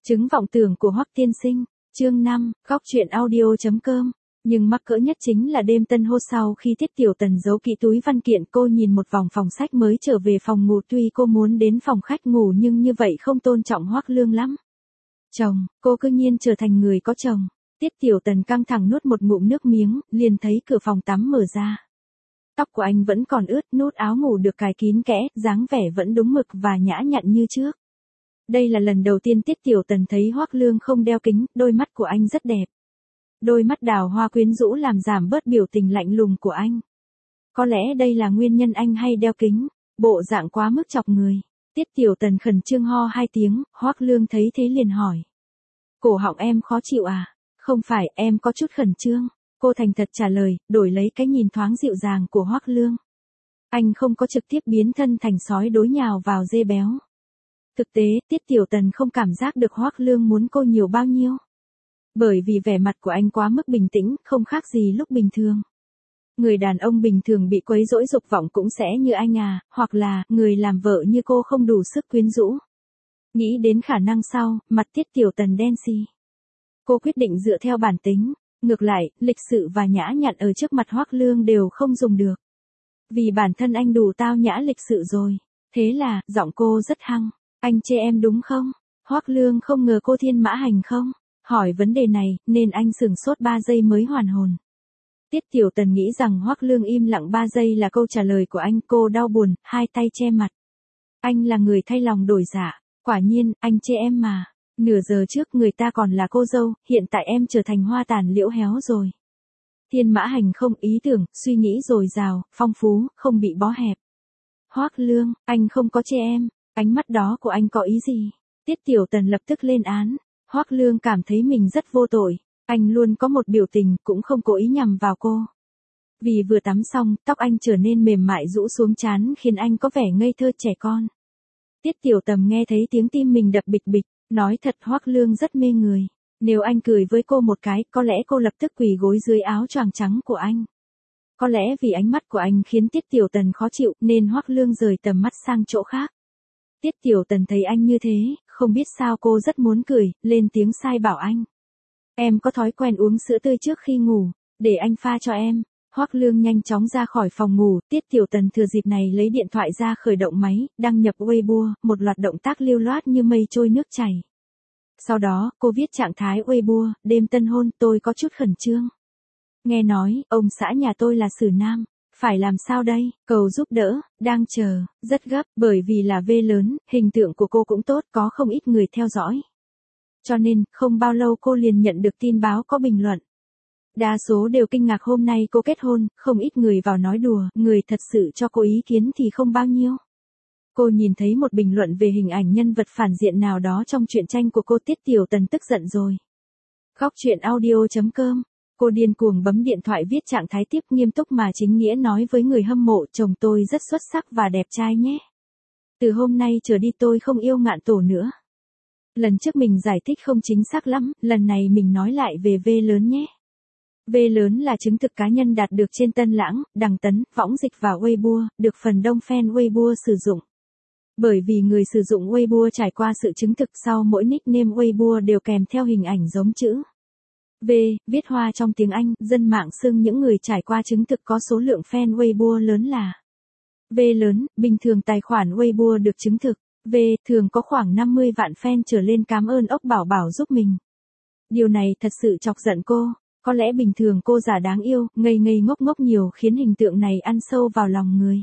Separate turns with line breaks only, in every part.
Chứng vọng tưởng của Hoắc tiên sinh, chương 5, góc truyện audio.com. Nhưng mắc cỡ nhất chính là đêm tân hôn sau khi Tiết Tiểu Tần giấu kỹ túi văn kiện, cô nhìn một vòng phòng sách mới trở về phòng ngủ. Tuy cô muốn đến phòng khách ngủ nhưng như vậy không tôn trọng Hoắc Lương lắm. Chồng, cô cư nhiên trở thành người có chồng. Tiết Tiểu Tần căng thẳng nuốt một ngụm nước miếng, liền thấy cửa phòng tắm mở ra. Tóc của anh vẫn còn ướt, nút áo ngủ được cài kín kẽ, dáng vẻ vẫn đúng mực và nhã nhặn như trước. Đây là lần đầu tiên Tiết Tiểu Tần thấy Hoắc Lương không đeo kính, đôi mắt của anh rất đẹp. Đôi mắt đào hoa quyến rũ làm giảm bớt biểu tình lạnh lùng của anh. Có lẽ đây là nguyên nhân anh hay đeo kính, bộ dạng quá mức chọc người. Tiết Tiểu Tần khẩn trương ho 2 tiếng, Hoắc Lương thấy thế liền hỏi. Cổ họng em khó chịu à? Không phải, em có chút khẩn trương. Cô thành thật trả lời, đổi lấy cái nhìn thoáng dịu dàng của Hoắc Lương. Anh không có trực tiếp biến thân thành sói đối nhào vào dê béo. Thực tế, Tiết Tiểu Tần không cảm giác được Hoắc Lương muốn cô nhiều bao nhiêu. Bởi vì vẻ mặt của anh quá mức bình tĩnh, không khác gì lúc bình thường. Người đàn ông bình thường bị quấy rỗi dục vọng cũng sẽ như anh à, hoặc là, người làm vợ như cô không đủ sức quyến rũ. Nghĩ đến khả năng sau, mặt Tiết Tiểu Tần đen xì. Cô quyết định dựa theo bản tính, ngược lại, lịch sự và nhã nhặn ở trước mặt Hoắc Lương đều không dùng được. Vì bản thân anh đủ tao nhã lịch sự rồi. Thế là, giọng cô rất hăng. Anh chê em đúng không? Hoắc Lương không ngờ cô thiên mã hành không? Hỏi vấn đề này, nên anh sửng sốt 3 giây mới hoàn hồn. Tiết Tiểu Tần nghĩ rằng Hoắc Lương im lặng 3 giây là câu trả lời của anh. Cô đau buồn, hai tay che mặt. Anh là người thay lòng đổi dạ. Quả nhiên, anh chê em mà. Nửa giờ trước người ta còn là cô dâu, hiện tại em trở thành hoa tàn liễu héo rồi. Thiên mã hành không, ý tưởng, suy nghĩ dồi dào, phong phú, không bị bó hẹp. Hoắc Lương, anh không có chê em. Ánh mắt đó của anh có ý gì? Tiết Tiểu Tần lập tức lên án. Hoắc Lương cảm thấy mình rất vô tội. Anh luôn có một biểu tình, cũng không cố ý nhằm vào cô. Vì vừa tắm xong, tóc anh trở nên mềm mại rũ xuống trán khiến anh có vẻ ngây thơ trẻ con. Tiết Tiểu Tần nghe thấy tiếng tim mình đập bịch bịch. Nói thật, Hoắc Lương rất mê người. Nếu anh cười với cô một cái, có lẽ cô lập tức quỳ gối dưới áo choàng trắng của anh. Có lẽ vì ánh mắt của anh khiến Tiết Tiểu Tần khó chịu, nên Hoắc Lương rời tầm mắt sang chỗ khác. Tiết Tiểu Tần thấy anh như thế, không biết sao cô rất muốn cười, lên tiếng sai bảo anh. Em có thói quen uống sữa tươi trước khi ngủ, để anh pha cho em. Hoắc Lương nhanh chóng ra khỏi phòng ngủ, Tiết Tiểu Tần thừa dịp này lấy điện thoại ra khởi động máy, đăng nhập Weibo, một loạt động tác lưu loát như mây trôi nước chảy. Sau đó, cô viết trạng thái Weibo, đêm tân hôn, tôi có chút khẩn trương. Nghe nói, ông xã nhà tôi là xử nam. Phải làm sao đây? Cầu giúp đỡ, đang chờ, rất gấp, bởi vì là V lớn, hình tượng của cô cũng tốt, có không ít người theo dõi. Cho nên, không bao lâu cô liền nhận được tin báo có bình luận. Đa số đều kinh ngạc hôm nay cô kết hôn, không ít người vào nói đùa, người thật sự cho cô ý kiến thì không bao nhiêu. Cô nhìn thấy một bình luận về hình ảnh nhân vật phản diện nào đó trong truyện tranh của cô. Tiết Tiểu Tần tức giận rồi. Góc truyện audio.com. Cô điên cuồng bấm điện thoại viết trạng thái tiếp, nghiêm túc mà chính nghĩa nói với người hâm mộ, chồng tôi rất xuất sắc và đẹp trai nhé. Từ hôm nay trở đi tôi không yêu Ngạn Tổ nữa. Lần trước mình giải thích không chính xác lắm, lần này mình nói lại về V lớn nhé. V lớn là chứng thực cá nhân đạt được trên Tân Lãng, Đằng Tấn, Võng Dịch và Weibo, được phần đông fan Weibo sử dụng. Bởi vì người sử dụng Weibo trải qua sự chứng thực, sau mỗi nickname Weibo đều kèm theo hình ảnh giống chữ V, viết hoa trong tiếng Anh, dân mạng xưng những người trải qua chứng thực có số lượng fan Weibo lớn là V lớn. Bình thường tài khoản Weibo được chứng thực V thường có khoảng 50 vạn fan trở lên. Cảm ơn ốc bảo bảo giúp mình. Điều này thật sự chọc giận cô. Có lẽ bình thường cô giả đáng yêu, ngây ngây ngốc ngốc nhiều khiến hình tượng này ăn sâu vào lòng người.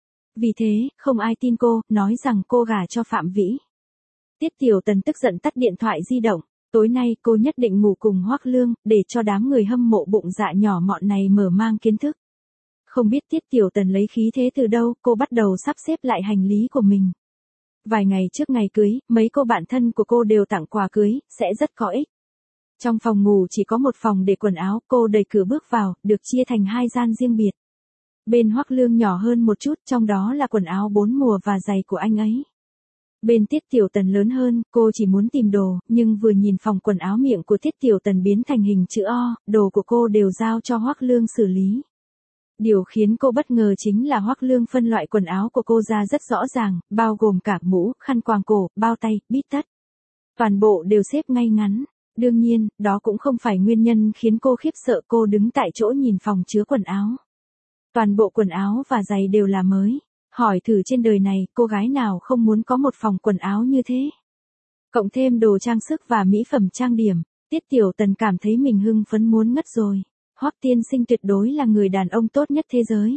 Vì thế, không ai tin cô, nói rằng cô gả cho Phạm Vĩ. Tiết Tiểu Tần tức giận tắt điện thoại di động. Tối nay cô nhất định ngủ cùng Hoắc Lương, để cho đám người hâm mộ bụng dạ nhỏ mọn này mở mang kiến thức. Không biết Tiết Tiểu Tần lấy khí thế từ đâu, cô bắt đầu sắp xếp lại hành lý của mình. Vài ngày trước ngày cưới, mấy cô bạn thân của cô đều tặng quà cưới, sẽ rất có ích. Trong phòng ngủ chỉ có một phòng để quần áo, cô đẩy cửa bước vào, được chia thành 2 gian riêng biệt. Bên Hoắc Lương nhỏ hơn một chút, trong đó là quần áo 4 mùa và giày của anh ấy. Bên Tiết Tiểu Tần lớn hơn, cô chỉ muốn tìm đồ, nhưng vừa nhìn phòng quần áo miệng của Tiết Tiểu Tần biến thành hình chữ O, đồ của cô đều giao cho Hoắc Lương xử lý. Điều khiến cô bất ngờ chính là Hoắc Lương phân loại quần áo của cô ra rất rõ ràng, bao gồm cả mũ, khăn quàng cổ, bao tay, bít tất. Toàn bộ đều xếp ngay ngắn. Đương nhiên, đó cũng không phải nguyên nhân khiến cô khiếp sợ, cô đứng tại chỗ nhìn phòng chứa quần áo. Toàn bộ quần áo và giày đều là mới. Hỏi thử trên đời này, cô gái nào không muốn có một phòng quần áo như thế? Cộng thêm đồ trang sức và mỹ phẩm trang điểm, Tiết Tiểu Tần cảm thấy mình hưng phấn muốn ngất rồi. Hoắc tiên sinh tuyệt đối là người đàn ông tốt nhất thế giới.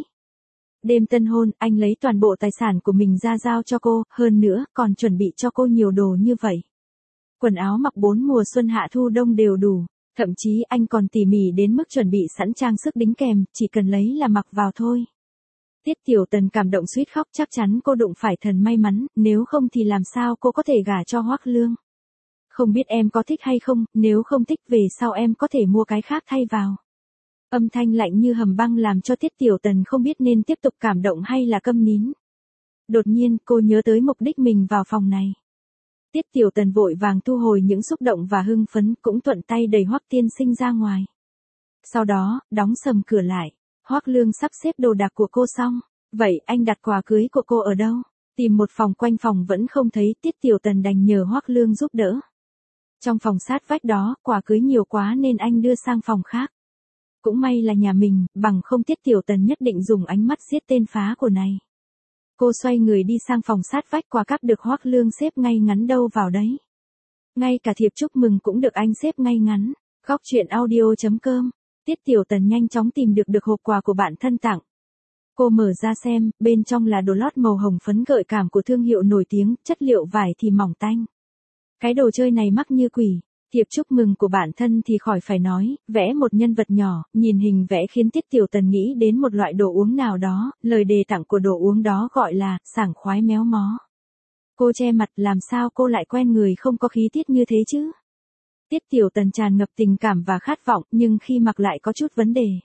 Đêm tân hôn, anh lấy toàn bộ tài sản của mình ra giao cho cô, hơn nữa, còn chuẩn bị cho cô nhiều đồ như vậy. Quần áo mặc 4 mùa xuân hạ thu đông đều đủ, thậm chí anh còn tỉ mỉ đến mức chuẩn bị sẵn trang sức đính kèm, chỉ cần lấy là mặc vào thôi. Tiết Tiểu Tần cảm động suýt khóc, chắc chắn cô đụng phải thần may mắn, nếu không thì làm sao cô có thể gả cho Hoắc Lương. Không biết em có thích hay không, nếu không thích về sau em có thể mua cái khác thay vào. Âm thanh lạnh như hầm băng làm cho Tiết Tiểu Tần không biết nên tiếp tục cảm động hay là câm nín. Đột nhiên cô nhớ tới mục đích mình vào phòng này. Tiết Tiểu Tần vội vàng thu hồi những xúc động và hưng phấn, cũng thuận tay đẩy Hoắc tiên sinh ra ngoài. Sau đó, đóng sầm cửa lại. Hoắc Lương sắp xếp đồ đạc của cô xong. Vậy anh đặt quà cưới của cô ở đâu? Tìm một phòng quanh phòng vẫn không thấy, Tiết Tiểu Tần đành nhờ Hoắc Lương giúp đỡ. Trong phòng sát vách đó, quà cưới nhiều quá nên anh đưa sang phòng khác. Cũng may là nhà mình, bằng không Tiết Tiểu Tần nhất định dùng ánh mắt giết tên phá của này. Cô xoay người đi sang phòng sát vách, quà cáp được Hoắc Lương xếp ngay ngắn đâu vào đấy. Ngay cả thiệp chúc mừng cũng được anh xếp ngay ngắn. Góc truyện audio.com. Tiết Tiểu Tần nhanh chóng tìm được hộp quà của bạn thân tặng. Cô mở ra xem, bên trong là đồ lót màu hồng phấn gợi cảm của thương hiệu nổi tiếng, chất liệu vải thì mỏng tanh. Cái đồ chơi này mắc như quỷ. Thiệp chúc mừng của bản thân thì khỏi phải nói, vẽ một nhân vật nhỏ, nhìn hình vẽ khiến Tiết Tiểu Tần nghĩ đến một loại đồ uống nào đó, lời đề tặng của đồ uống đó gọi là, sảng khoái méo mó. Cô che mặt, làm sao cô lại quen người không có khí tiết như thế chứ? Tiết Tiểu Tần tràn ngập tình cảm và khát vọng, nhưng khi mặc lại có chút vấn đề.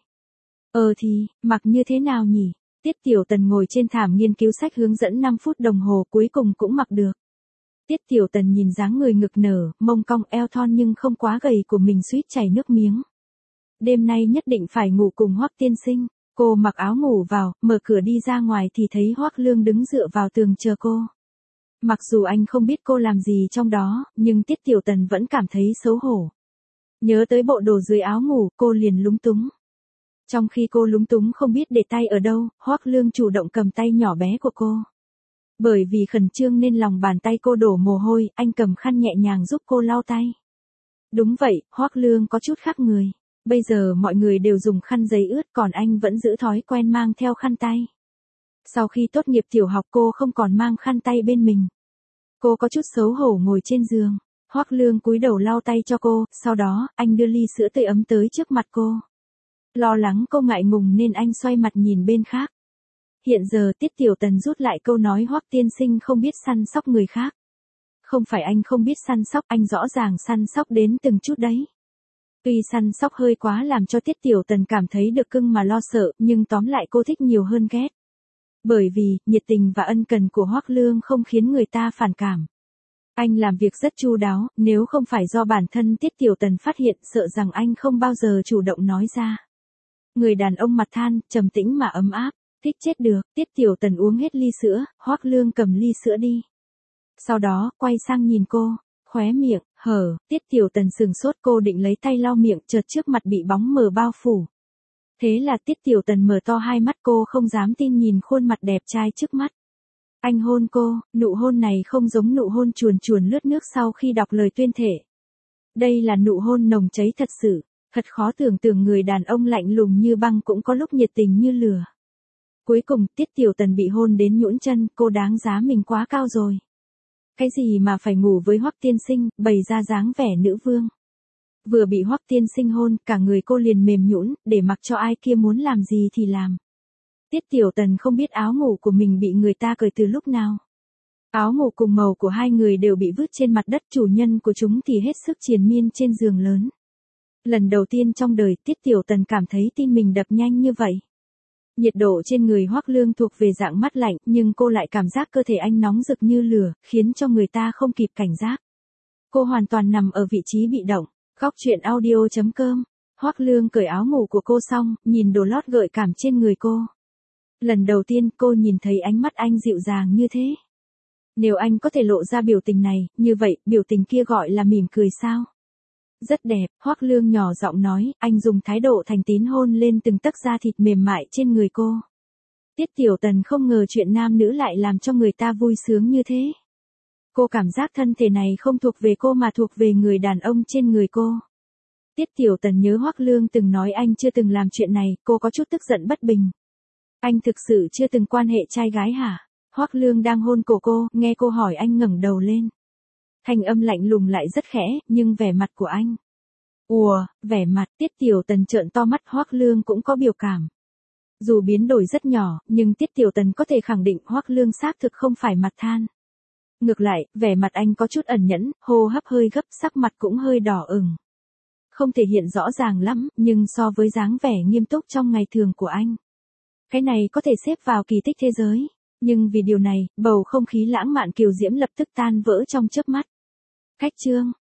Thì, mặc như thế nào nhỉ? Tiết Tiểu Tần ngồi trên thảm nghiên cứu sách hướng dẫn 5 phút đồng hồ cuối cùng cũng mặc được. Tiết Tiểu Tần nhìn dáng người ngực nở, mông cong eo thon nhưng không quá gầy của mình suýt chảy nước miếng. Đêm nay nhất định phải ngủ cùng Hoắc tiên sinh. Cô mặc áo ngủ vào, mở cửa đi ra ngoài thì thấy Hoắc Lương đứng dựa vào tường chờ cô. Mặc dù anh không biết cô làm gì trong đó, nhưng Tiết Tiểu Tần vẫn cảm thấy xấu hổ. Nhớ tới bộ đồ dưới áo ngủ, cô liền lúng túng. Trong khi cô lúng túng không biết để tay ở đâu, Hoắc Lương chủ động cầm tay nhỏ bé của cô. Bởi vì khẩn trương nên lòng bàn tay cô đổ mồ hôi, anh cầm khăn nhẹ nhàng giúp cô lau tay. Đúng vậy, Hoắc Lương có chút khác người. Bây giờ mọi người đều dùng khăn giấy ướt, còn anh vẫn giữ thói quen mang theo khăn tay. Sau khi tốt nghiệp tiểu học cô không còn mang khăn tay bên mình. Cô có chút xấu hổ ngồi trên giường. Hoắc Lương cúi đầu lau tay cho cô, sau đó, anh đưa ly sữa tươi ấm tới trước mặt cô. Lo lắng cô ngại ngùng nên anh xoay mặt nhìn bên khác. Hiện giờ Tiết Tiểu Tần rút lại câu nói Hoắc tiên sinh không biết săn sóc người khác. Không phải anh không biết săn sóc, anh rõ ràng săn sóc đến từng chút đấy. Tuy săn sóc hơi quá làm cho Tiết Tiểu Tần cảm thấy được cưng mà lo sợ, nhưng tóm lại cô thích nhiều hơn ghét. Bởi vì, nhiệt tình và ân cần của Hoắc Lương không khiến người ta phản cảm. Anh làm việc rất chu đáo, nếu không phải do bản thân Tiết Tiểu Tần phát hiện sợ rằng anh không bao giờ chủ động nói ra. Người đàn ông mặt than, trầm tĩnh mà ấm áp. Thích chết được, Tiết Tiểu Tần uống hết ly sữa, Hoắc Lương cầm ly sữa đi. Sau đó, quay sang nhìn cô, khóe miệng, hở, Tiết Tiểu Tần sừng sốt, cô định lấy tay lau miệng, chợt trước mặt bị bóng mờ bao phủ. Thế là Tiết Tiểu Tần mở to hai mắt, cô không dám tin nhìn khuôn mặt đẹp trai trước mắt. Anh hôn cô, nụ hôn này không giống nụ hôn chuồn chuồn lướt nước sau khi đọc lời tuyên thệ. Đây là nụ hôn nồng cháy thật sự, thật khó tưởng tượng người đàn ông lạnh lùng như băng cũng có lúc nhiệt tình như lửa. Cuối cùng, Tiết Tiểu Tần bị hôn đến nhũn chân, cô đáng giá mình quá cao rồi. Cái gì mà phải ngủ với Hoắc tiên sinh, bày ra dáng vẻ nữ vương. Vừa bị Hoắc tiên sinh hôn, cả người cô liền mềm nhũn, để mặc cho ai kia muốn làm gì thì làm. Tiết Tiểu Tần không biết áo ngủ của mình bị người ta cởi từ lúc nào. Áo ngủ cùng màu của hai người đều bị vứt trên mặt đất, chủ nhân của chúng thì hết sức triền miên trên giường lớn. Lần đầu tiên trong đời Tiết Tiểu Tần cảm thấy tim mình đập nhanh như vậy. Nhiệt độ trên người Hoắc Lương thuộc về dạng mát lạnh, nhưng cô lại cảm giác cơ thể anh nóng rực như lửa, khiến cho người ta không kịp cảnh giác. Cô hoàn toàn nằm ở vị trí bị động. Góc truyện audio.com. Hoắc Lương cởi áo ngủ của cô xong, nhìn đồ lót gợi cảm trên người cô. Lần đầu tiên cô nhìn thấy ánh mắt anh dịu dàng như thế. Nếu anh có thể lộ ra biểu tình này, như vậy, biểu tình kia gọi là mỉm cười sao? Rất đẹp, Hoắc Lương nhỏ giọng nói, anh dùng thái độ thành tín hôn lên từng tấc da thịt mềm mại trên người cô. Tiết Tiểu Tần không ngờ chuyện nam nữ lại làm cho người ta vui sướng như thế. Cô cảm giác thân thể này không thuộc về cô mà thuộc về người đàn ông trên người cô. Tiết Tiểu Tần nhớ Hoắc Lương từng nói anh chưa từng làm chuyện này, cô có chút tức giận bất bình. Anh thực sự chưa từng quan hệ trai gái hả? Hoắc Lương đang hôn cổ cô, nghe cô hỏi anh ngẩng đầu lên. Thanh âm lạnh lùng lại rất khẽ, nhưng vẻ mặt của anh. Ùa, vẻ mặt Tiết Tiểu Tần trợn to mắt, Hoắc Lương cũng có biểu cảm. Dù biến đổi rất nhỏ, nhưng Tiết Tiểu Tần có thể khẳng định Hoắc Lương xác thực không phải mặt than. Ngược lại, vẻ mặt anh có chút ẩn nhẫn, hô hấp hơi gấp, sắc mặt cũng hơi đỏ ửng. Không thể hiện rõ ràng lắm, nhưng so với dáng vẻ nghiêm túc trong ngày thường của anh, cái này có thể xếp vào kỳ tích thế giới. Nhưng vì điều này, bầu không khí lãng mạn kiều diễm lập tức tan vỡ trong chớp mắt. Khách chương